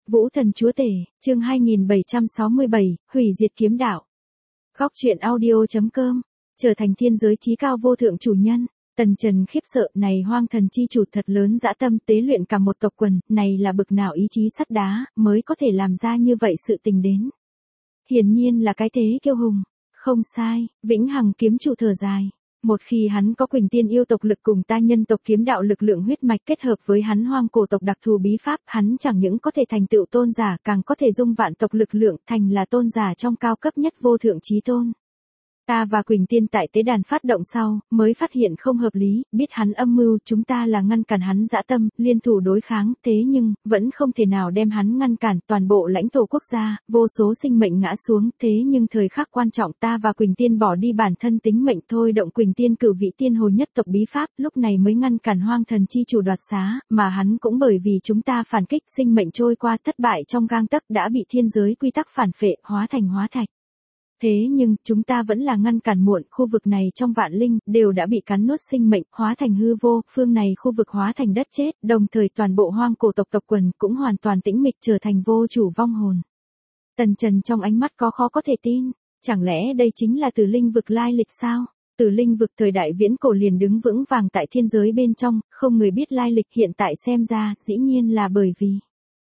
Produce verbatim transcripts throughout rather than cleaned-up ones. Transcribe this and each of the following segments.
Vũ thần chúa tể, chương hai nghìn bảy trăm sáu mươi bảy, hủy diệt kiếm đạo. Góc truyện audio.com, trở thành thiên giới chí cao vô thượng chủ nhân. Tần Trần khiếp sợ, này hoang thần chi chủ thật lớn dã tâm tế luyện cả một tộc quần, này là bực nào ý chí sắt đá, mới có thể làm ra như vậy sự tình đến. Hiển nhiên là cái thế kiêu hùng. Không sai, vĩnh hằng kiếm chủ thở dài. Một khi hắn có Quỳnh Tiên yêu tộc lực cùng ta nhân tộc kiếm đạo lực lượng huyết mạch kết hợp với hắn hoang cổ tộc đặc thù bí pháp, hắn chẳng những có thể thành tựu tôn giả, càng có thể dung vạn tộc lực lượng, thành là tôn giả trong cao cấp nhất vô thượng chí tôn. Ta và Quỳnh Tiên tại tế đàn phát động sau, mới phát hiện không hợp lý, biết hắn âm mưu, chúng ta là ngăn cản hắn dã tâm, liên thủ đối kháng, thế nhưng, vẫn không thể nào đem hắn ngăn cản, toàn bộ lãnh thổ quốc gia, vô số sinh mệnh ngã xuống, thế nhưng thời khắc quan trọng ta và Quỳnh Tiên bỏ đi bản thân tính mệnh thôi động Quỳnh Tiên cử vị tiên hồ nhất tộc bí pháp, lúc này mới ngăn cản hoang thần chi chủ đoạt xá, mà hắn cũng bởi vì chúng ta phản kích, sinh mệnh trôi qua thất bại trong gang tấc đã bị thiên giới quy tắc phản phệ, hóa thành hóa thạch. Thế nhưng, chúng ta vẫn là ngăn cản muộn, khu vực này trong vạn linh, đều đã bị cắn nuốt sinh mệnh, hóa thành hư vô, phương này khu vực hóa thành đất chết, đồng thời toàn bộ hoang cổ tộc tộc quần cũng hoàn toàn tĩnh mịch trở thành vô chủ vong hồn. Tần Trần trong ánh mắt có khó có thể tin, chẳng lẽ đây chính là Tử Linh vực lai lịch sao? Tử Linh vực thời đại viễn cổ liền đứng vững vàng tại thiên giới bên trong, không người biết lai lịch, hiện tại xem ra, dĩ nhiên là bởi vì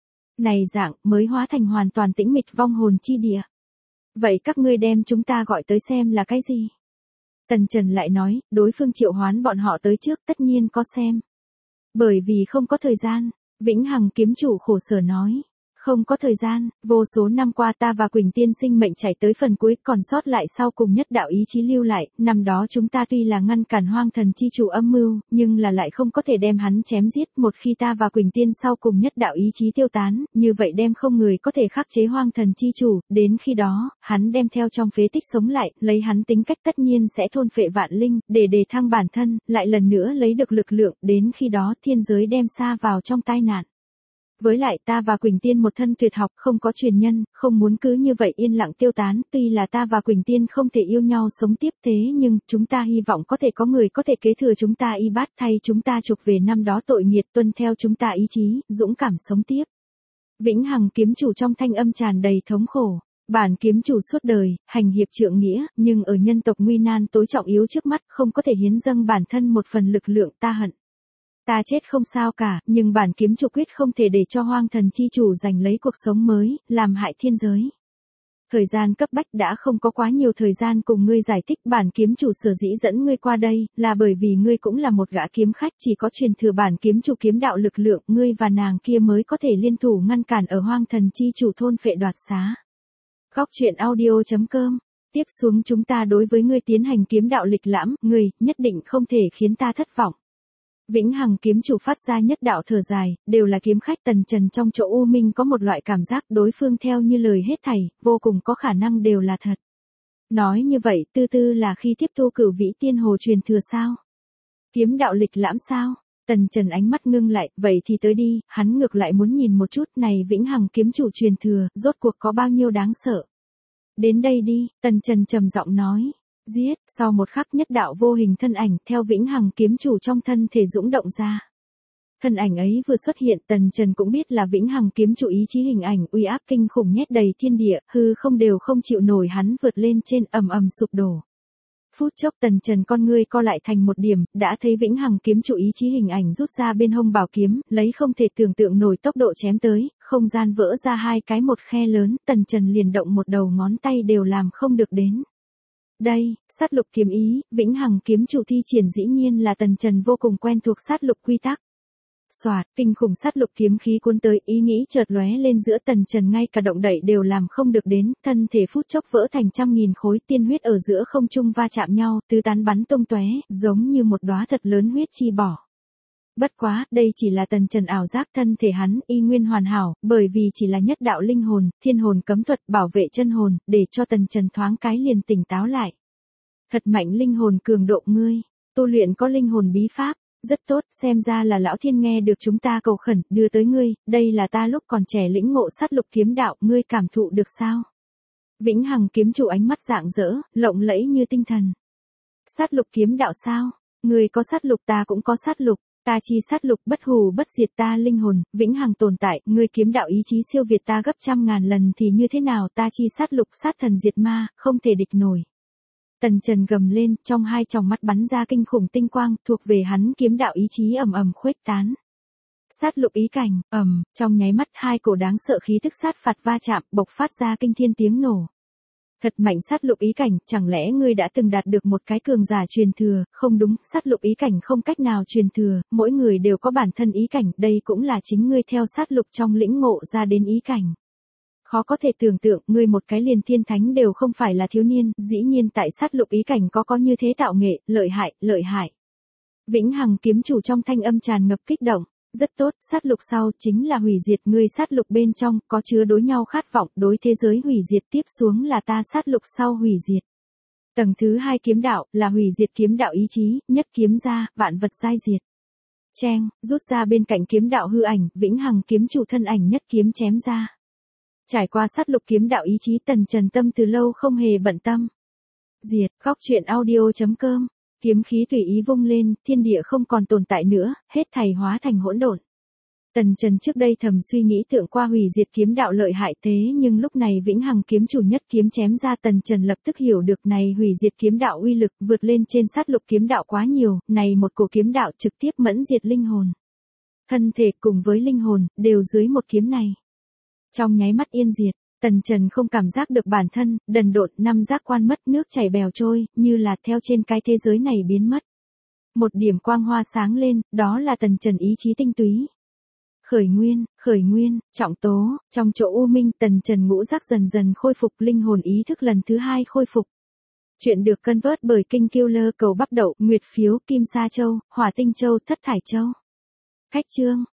này dạng mới hóa thành hoàn toàn tĩnh mịch vong hồn chi địa. Vậy các ngươi đem chúng ta gọi tới xem là cái gì? Tần Trần lại nói, đối phương triệu hoán bọn họ tới trước tất nhiên có xem. Bởi vì không có thời gian, vĩnh hằng kiếm chủ khổ sở nói. Không có thời gian, vô số năm qua ta và Quỳnh Tiên sinh mệnh chảy tới phần cuối, còn sót lại sau cùng nhất đạo ý chí lưu lại, năm đó chúng ta tuy là ngăn cản hoang thần chi chủ âm mưu, nhưng là lại không có thể đem hắn chém giết, một khi ta và Quỳnh Tiên sau cùng nhất đạo ý chí tiêu tán, như vậy đem không người có thể khắc chế hoang thần chi chủ, đến khi đó, hắn đem theo trong phế tích sống lại, lấy hắn tính cách tất nhiên sẽ thôn phệ vạn linh, để đề thăng bản thân, lại lần nữa lấy được lực lượng, đến khi đó thiên giới đem sa vào trong tai nạn. Với lại ta và Quỳnh Tiên một thân tuyệt học, không có truyền nhân, không muốn cứ như vậy yên lặng tiêu tán, tuy là ta và Quỳnh Tiên không thể yêu nhau sống tiếp, thế nhưng, chúng ta hy vọng có thể có người có thể kế thừa chúng ta y bát, thay chúng ta chuộc về năm đó tội nghiệt, tuân theo chúng ta ý chí, dũng cảm sống tiếp. Vĩnh hằng kiếm chủ trong thanh âm tràn đầy thống khổ. Bản kiếm chủ suốt đời, hành hiệp trượng nghĩa, nhưng ở nhân tộc nguy nan tối trọng yếu trước mắt, không có thể hiến dâng bản thân một phần lực lượng, ta hận. Ta chết không sao cả, nhưng bản kiếm chủ quyết không thể để cho hoang thần chi chủ giành lấy cuộc sống mới, làm hại thiên giới. Thời gian cấp bách đã không có quá nhiều thời gian cùng ngươi giải thích, bản kiếm chủ sở dĩ dẫn ngươi qua đây, là bởi vì ngươi cũng là một gã kiếm khách, chỉ có truyền thừa bản kiếm chủ kiếm đạo lực lượng, ngươi và nàng kia mới có thể liên thủ ngăn cản ở hoang thần chi chủ thôn phệ đoạt xá. Góc truyện audio.com, tiếp xuống chúng ta đối với ngươi tiến hành kiếm đạo lịch lãm, ngươi, nhất định không thể khiến ta thất vọng. Vĩnh hằng kiếm chủ phát ra nhất đạo thở dài, đều là kiếm khách. Tần Trần trong chỗ u minh có một loại cảm giác đối phương theo như lời hết thảy, vô cùng có khả năng đều là thật. Nói như vậy, tư tư là khi tiếp thu cửu vĩ tiên hồ truyền thừa sao? Kiếm đạo lịch lãm sao? Tần Trần ánh mắt ngưng lại, vậy thì tới đi, hắn ngược lại muốn nhìn một chút này vĩnh hằng kiếm chủ truyền thừa, rốt cuộc có bao nhiêu đáng sợ. Đến đây đi, Tần Trần trầm giọng nói. Giết, sau một khắc nhất đạo vô hình thân ảnh theo vĩnh hằng kiếm chủ trong thân thể dũng động ra. Thân ảnh ấy vừa xuất hiện, Tần Trần cũng biết là vĩnh hằng kiếm chủ ý chí hình ảnh uy áp kinh khủng nhét đầy thiên địa, hư không đều không chịu nổi hắn vượt lên trên, ầm ầm sụp đổ. Phút chốc Tần Trần con ngươi co lại thành một điểm, đã thấy vĩnh hằng kiếm chủ ý chí hình ảnh rút ra bên hông bảo kiếm, lấy không thể tưởng tượng nổi tốc độ chém tới, không gian vỡ ra hai cái một khe lớn, Tần Trần liền động một đầu ngón tay đều làm không được đến. Đây, sát lục kiếm ý, vĩnh hằng kiếm chủ thi triển dĩ nhiên là Tần Trần vô cùng quen thuộc sát lục quy tắc. Soạt, kinh khủng sát lục kiếm khí cuốn tới, ý nghĩ chợt lóe lên giữa Tần Trần ngay cả động đậy đều làm không được đến, thân thể phút chốc vỡ thành trăm nghìn khối, tiên huyết ở giữa không trung va chạm nhau, tứ tán bắn tung tóe, giống như một đóa thật lớn huyết chi bỏ. Bất quá, đây chỉ là Tần Trần ảo giác, thân thể hắn y nguyên hoàn hảo, bởi vì chỉ là nhất đạo linh hồn, thiên hồn cấm thuật bảo vệ chân hồn, để cho Tần Trần thoáng cái liền tỉnh táo lại. Thật mạnh linh hồn cường độ ngươi, tu luyện có linh hồn bí pháp, rất tốt, xem ra là lão thiên nghe được chúng ta cầu khẩn, đưa tới ngươi, đây là ta lúc còn trẻ lĩnh ngộ sát lục kiếm đạo, ngươi cảm thụ được sao? Vĩnh hằng kiếm chủ ánh mắt rạng rỡ, lộng lẫy như tinh thần. Sát lục kiếm đạo sao? Ngươi có sát lục ta cũng có sát lục. Ta chi sát lục bất hủ bất diệt ta linh hồn, vĩnh hằng tồn tại, ngươi kiếm đạo ý chí siêu việt ta gấp trăm ngàn lần thì như thế nào, ta chi sát lục sát thần diệt ma, không thể địch nổi. Tần Trần gầm lên, trong hai tròng mắt bắn ra kinh khủng tinh quang, thuộc về hắn kiếm đạo ý chí ầm ầm khuếch tán. Sát lục ý cảnh, ầm, trong nháy mắt hai cổ đáng sợ khí tức sát phạt va chạm, bộc phát ra kinh thiên tiếng nổ. Thật mạnh sát lục ý cảnh, chẳng lẽ ngươi đã từng đạt được một cái cường giả truyền thừa, không đúng, sát lục ý cảnh không cách nào truyền thừa, mỗi người đều có bản thân ý cảnh, đây cũng là chính ngươi theo sát lục trong lĩnh ngộ ra đến ý cảnh. Khó có thể tưởng tượng, ngươi một cái liền thiên thánh đều không phải là thiếu niên, dĩ nhiên tại sát lục ý cảnh có có như thế tạo nghệ, lợi hại, lợi hại. Vĩnh hằng kiếm chủ trong thanh âm tràn ngập kích động. Rất tốt, sát lục sau chính là hủy diệt, ngươi sát lục bên trong có chứa đối nhau khát vọng, đối thế giới hủy diệt, tiếp xuống là ta sát lục sau hủy diệt. Tầng thứ hai kiếm đạo là hủy diệt kiếm đạo ý chí, nhất kiếm ra, vạn vật giai diệt. Cheng, rút ra bên cạnh kiếm đạo hư ảnh, vĩnh hằng kiếm chủ thân ảnh nhất kiếm chém ra. Trải qua sát lục kiếm đạo ý chí, Tần Trần tâm từ lâu không hề bận tâm. Diệt, góc truyện audio chấm com. Kiếm khí tùy ý vung lên, thiên địa không còn tồn tại nữa, hết thảy hóa thành hỗn độn. Tần Trần trước đây thầm suy nghĩ tượng qua hủy diệt kiếm đạo lợi hại thế nhưng lúc này vĩnh hằng kiếm chủ nhất kiếm chém ra, Tần Trần lập tức hiểu được này hủy diệt kiếm đạo uy lực vượt lên trên sát lục kiếm đạo quá nhiều, này một cổ kiếm đạo trực tiếp mẫn diệt linh hồn. Thân thể cùng với linh hồn, đều dưới một kiếm này. Trong nháy mắt yên diệt. Tần Trần không cảm giác được bản thân, đần độn, năm giác quan mất, nước chảy bèo trôi, như là theo trên cái thế giới này biến mất. Một điểm quang hoa sáng lên, đó là Tần Trần ý chí tinh túy. Khởi nguyên, khởi nguyên, trọng tố, trong chỗ u minh, Tần Trần ngũ giác dần dần khôi phục, linh hồn ý thức lần thứ hai khôi phục. Chuyện được cân vớt bởi Kinh Killer cầu bắp đậu, Nguyệt phiếu, Kim Sa Châu, Hỏa Tinh Châu, Thất Thải Châu. Khách chương.